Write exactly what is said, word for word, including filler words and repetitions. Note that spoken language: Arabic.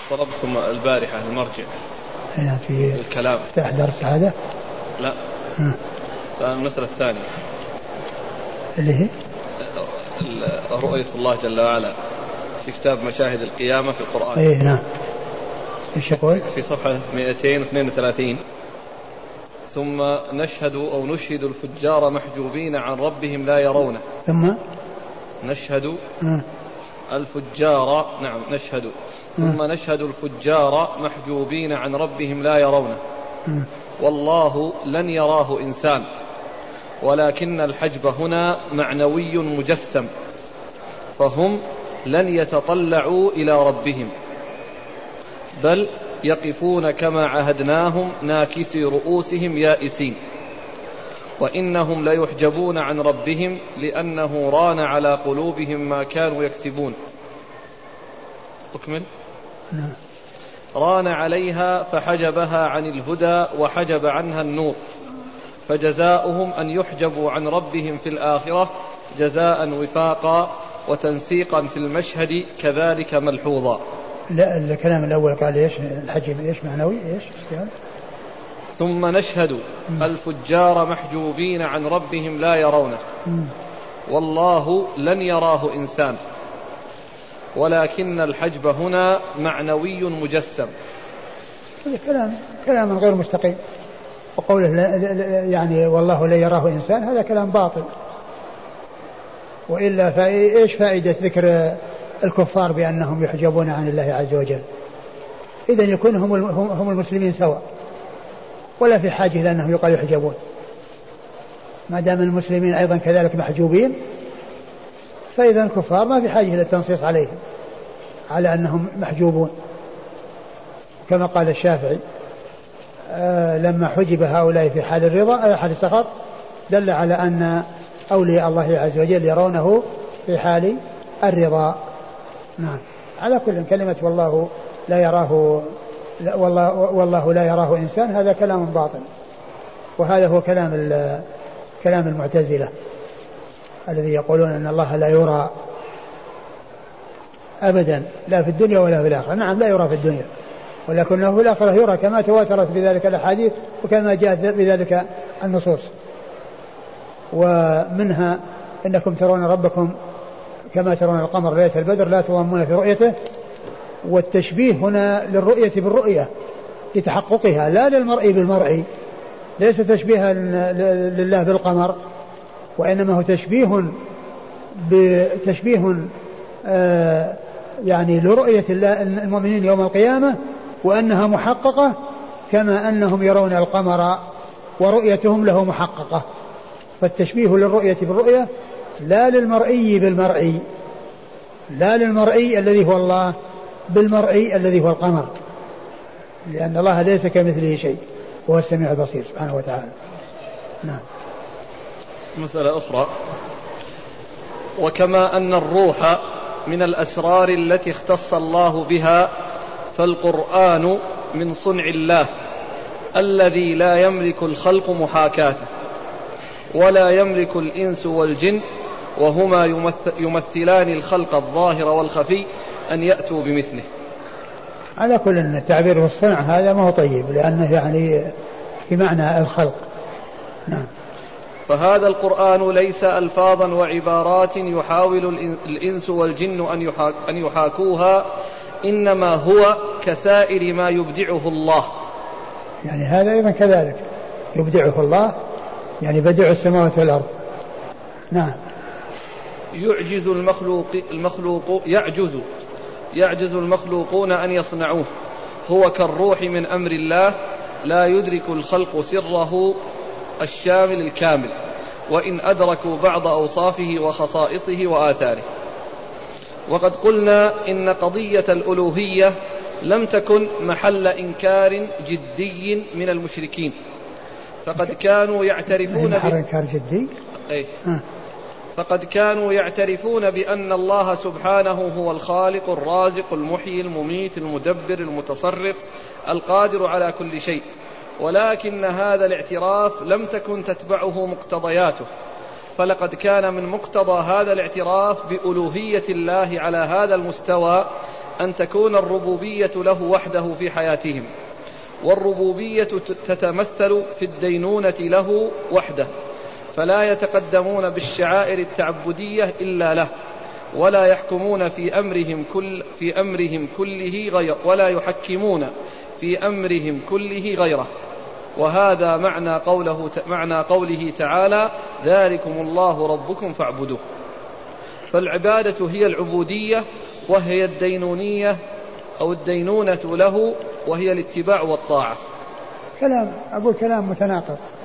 ضربتم البارحة المرجع هنا في الكلام في درس هذا. لا الآن المسألة الثانية اللي هي رؤية الله جل وعلا في كتاب مشاهد القيامة في القرآن. ايه نعم. ايش يقول؟ في صفحة مئتين واثنين وثلاثين: ثم نشهد أو نشهد الفجار محجوبين عن ربهم لا يرونه. ثم نشهد م. الفجار نعم نشهد ثم نشهد الفجار محجوبين عن ربهم لا يرونه م. والله لن يراه إنسان ولكن الحجب هنا معنوي مجسم فهم لن يتطلعوا إلى ربهم بل يقفون كما عهدناهم ناكسي رؤوسهم يائسين وإنهم ليحجبون عن ربهم لأنه ران على قلوبهم ما كانوا يكسبون. أكمل. ران عليها فحجبها عن الهدى وحجب عنها النور فجزاؤهم أن يحجبوا عن ربهم في الآخرة جزاء وفاقا وتنسيقا في المشهد كذلك ملحوظا. لا الكلام الأول قال إيش الحجب إيش معنوي إيش يعني؟ ثم نشهد م. الفجار محجوبين عن ربهم لا يرونه م. والله لن يراه إنسان ولكن الحجب هنا معنوي مجسم. هذا كلام كلام غير مستقيم. وقوله يعني والله لا يراه إنسان هذا كلام باطل. وإلا فإيش فائدة ذكر الكفار بأنهم يحجبون عن الله عز وجل؟ إذن يكون هم هم المسلمين سواء ولا في حاجة لأنهم يقال يحجبون ما دام المسلمين أيضا كذلك محجوبين فإذا الكفار ما في حاجة للتنصيص عليهم على أنهم محجوبون. كما قال الشافعي آه لما حجب هؤلاء في حال الرضا أي حال السخط دل على أن أولياء الله عز وجل يرونه في حال الرضا. نعم. على كل كلمة والله لا يراه لا والله, والله لا يراه إنسان هذا كلام باطل وهذا هو كلام كلام المعتزلة الذي يقولون أن الله لا يرى أبدا لا في الدنيا ولا في الآخرة. نعم لا يرى في الدنيا ولكنه في الآخرة يرى كما تواترت بذلك الأحاديث وكما جاءت بذلك النصوص. ومنها إنكم ترون ربكم كما ترون القمر ليلة البدر لا تضامون في رؤيته. والتشبيه هنا للرؤية بالرؤية لتحققها لا للمرء بالمرء ليس تشبيها لله بالقمر وإنما هو تشبيه بتشبيه آه يعني لرؤية الله المؤمنين يوم القيامة وأنها محققة كما أنهم يرون القمر ورؤيتهم له محققة. فالتشبيه للرؤية بالرؤية لا للمرئي بالمرئي لا للمرئي الذي هو الله بالمرئي الذي هو القمر لأن الله ليس كمثله شيء وهو السميع البصير سبحانه وتعالى. نعم. مسألة أخرى: وكما أن الروح من الأسرار التي اختص الله بها فالقرآن من صنع الله الذي لا يملك الخلق محاكاته ولا يملك الإنس والجن وهما يمثلان الخلق الظاهر والخفي أن يأتوا بمثله. على كل التعبير والصنع هذا ما هو طيب لأنه يعني بمعنى الخلق. نعم. فهذا القرآن ليس ألفاظا وعبارات يحاول الإنس والجن أن يحاكوها إنما هو كسائر ما يبدعه الله. يعني هذا أيضا كذلك يبدعه الله يعني بدع السماوات والأرض. نعم. يعجز المخلوق المخلوق يعجز يعجز المخلوقون أن يصنعوه هو كالروح من أمر الله لا يدرك الخلق سره الشامل الكامل وإن أدركوا بعض أوصافه وخصائصه وآثاره. وقد قلنا إن قضية الألوهية لم تكن محل إنكار جدي من المشركين فقد كانوا يعترفون إنكار جدي أي فقد كانوا يعترفون بأن الله سبحانه هو الخالق الرازق المحيي المميت المدبر المتصرف القادر على كل شيء ولكن هذا الاعتراف لم تكن تتبعه مقتضياته فلقد كان من مقتضى هذا الاعتراف بألوهية الله على هذا المستوى أن تكون الربوبية له وحده في حياتهم، والربوبية تتمثل في الدينونة له وحده، فلا يتقدمون بالشعائر التعبدية إلا له، ولا يحكمون في أمرهم كل في أمرهم كله غير ولا يحكمون في أمرهم كله غيره. وهذا معنى قوله معنى قوله تعالى: ذلكم الله ربكم فاعبدوه. فالعبادة هي العبودية، وهي الدينونية أو الدينونة له، وهي الاتباع والطاعة. كلام أقول كلام متناقض،